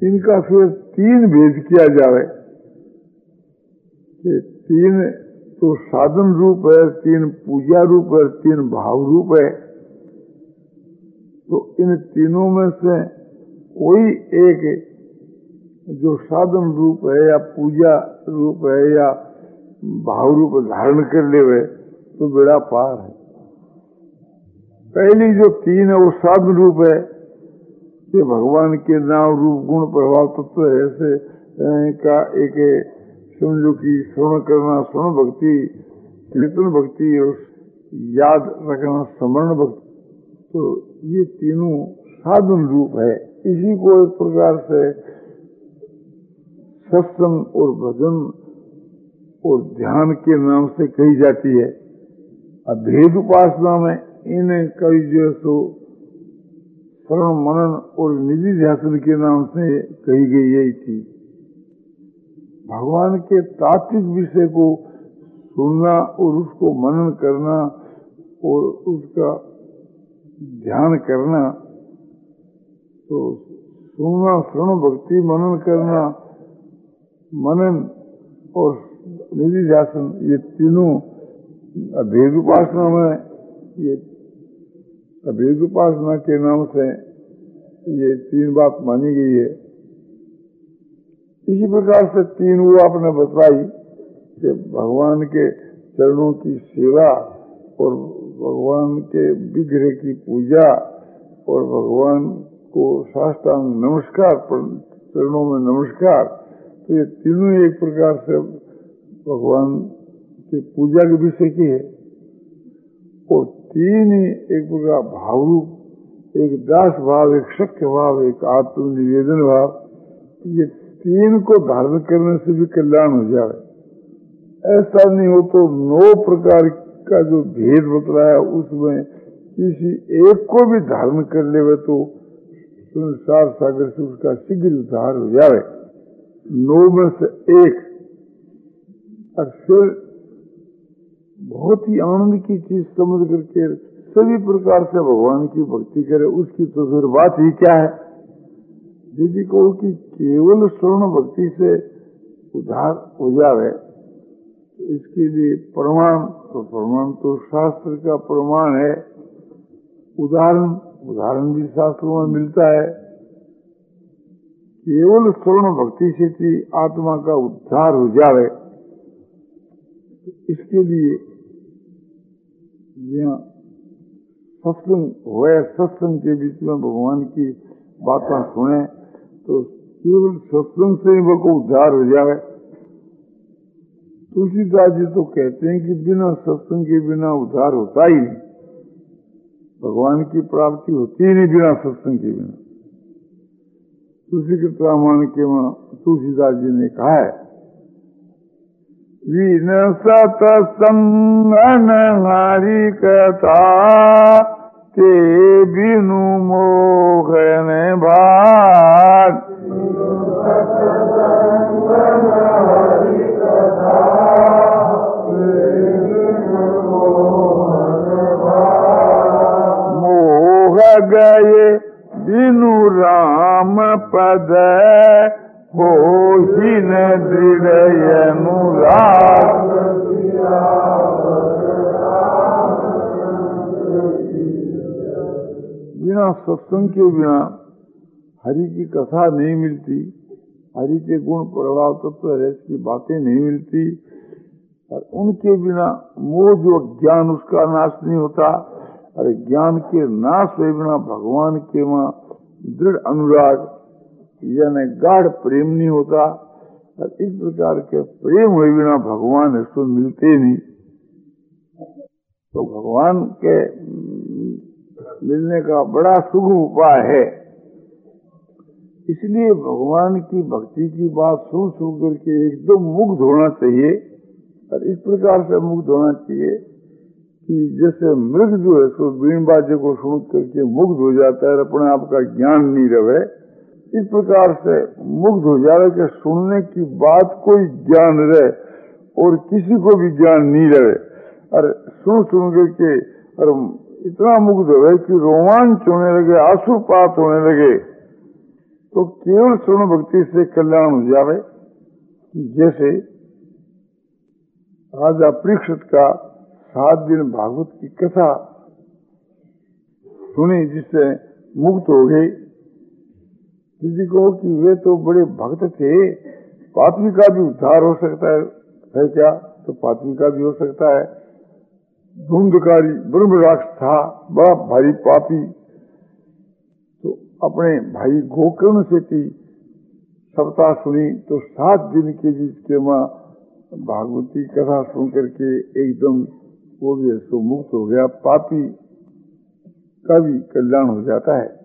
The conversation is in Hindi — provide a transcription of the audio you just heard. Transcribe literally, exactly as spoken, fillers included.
इनका फिर तीन भेद किया जावे कि तीन तो साधन रूप है, तीन पूजा रूप है, तीन भाव रूप है। तो इन तीनों में से कोई एक जो साधन रूप है या पूजा रूप है या भाव रूप धारण कर लेवे तो बेड़ा पार है। पहली जो तीन है वो साधन रूप है कि भगवान के नाम रूप गुण प्रभाव तत्व ऐसे का एक समझो की श्रवण करना, श्रवण भक्ति, कीर्तन भक्ति और याद रखना, स्मरण भक्ति, तो ये तीनों साधन रूप है। इसी को एक प्रकार से सत्संग और भजन और ध्यान के नाम से कही जाती है। अभेद उपासना में इन्हें कई जो सो श्रवण मनन और निधि ध्यान के नाम से कही गई यही चीज। भगवान के तात्विक विषय को सुनना और उसको मनन करना और उसका ध्यान करना, तो सुनना, श्रवण भक्ति, मनन करना, मनन और निधि ध्यान, ये तीनों अभेद उपासना में, ये अभेद उपासना के नाम से ये तीन बात मानी गई है। इसी प्रकार से तीन वो आपने बताई कि भगवान के चरणों की सेवा और भगवान के विग्रह की पूजा और भगवान को साष्टांग नमस्कार, चरणों में नमस्कार, तो ये तीनों एक प्रकार से भगवान की पूजा के विषय की है। और तीन ही एक प्रकार भावरूप, एक दास भाव, एक शक्य भाव, एक आत्म निवेदन भाव, ये तीन को धारण करने से भी कल्याण हो जाए। ऐसा नहीं हो तो नौ प्रकार का जो भेद बतलाया उसमें किसी एक को भी धारण कर लेवे तो संसार सागर से उसका शीघ्र उद्धार हो जाए। नौ में से एक, और फिर बहुत ही आनंद की चीज समझ करके सभी प्रकार से भगवान की भक्ति करे, उसकी तो फिर बात ही क्या है। यदि कहो कि केवल श्रवण भक्ति से उद्धार हो जाए तो इसके लिए प्रमाण, तो प्रमाण तो शास्त्र का प्रमाण है। उदाहरण उदाहरण भी शास्त्रों में मिलता है। केवल श्रवण भक्ति से ही आत्मा का उद्धार हो जाए, तो इसके लिए यहाँ सत्संग हुए, सत्संग के बीच में भगवान की बातें सुने तो केवल सत्संग से ही वो को उद्धार हो जाए। तुलसीदास जी तो कहते हैं कि बिना सत्संग के बिना उद्धार होता ही नहीं, भगवान की प्राप्ति होती ही नहीं बिना सत्संग के बिना। तुलसी के रामायण के वहां तुलसीदास जी ने कहा है, विन सत्संग हरि कथा ते बिनु मोह ने भाग। मोह गए बिनु राम पद हो ही न दृढ़ अनुराग। बिना सत्संग के बिना हरि की कथा नहीं मिलती, हरि के गुण प्रभाव तत्व रस की बातें नहीं मिलती, और उनके बिना मोह जो ज्ञान उसका नाश नहीं होता, और ज्ञान के नाश हुए बिना भगवान के वहां दृढ़ अनुराग यानी गाढ़ प्रेम नहीं होता, और इस प्रकार के प्रेम हुए बिना भगवान इसको मिलते नहीं। तो भगवान के मिलने का बड़ा सुगम उपाय है। इसलिए भगवान की भक्ति की बात सुन सुन करके एकदम मुग्ध होना चाहिए, और इस प्रकार से मुग्ध होना चाहिए कि जैसे मृग जो है सो बीन बाजे को सुन करके मुग्ध हो जाता है, अपने आप का ज्ञान नहीं रहे, इस प्रकार से मुग्ध हो जाए कि सुनने की बात कोई ज्ञान रहे और किसी को भी ज्ञान नहीं रहे, और सुन सुन करके और इतना मुग्ध हो कि रोमांच होने लगे, आंसुपात होने लगे, तो केवल श्रवण भक्ति से कल्याण हो जावे। जैसे राजा परीक्षित का सात दिन भागवत की कथा सुनी, जिससे मुक्त हो गई। किसी को कि वे तो बड़े भक्त थे, पापी का भी उद्धार हो सकता है, है क्या? तो पापी का भी हो सकता है। धुंधकारी ब्रह्म राक्षस था, बड़ा भारी पापी, तो अपने भाई गोकर्ण से थी सप्ताह सुनी, तो सात दिन के बीच के मां भागवती कथा सुन करके एकदम वो भी सो मुक्त हो गया। पापी का भी कल्याण हो जाता है।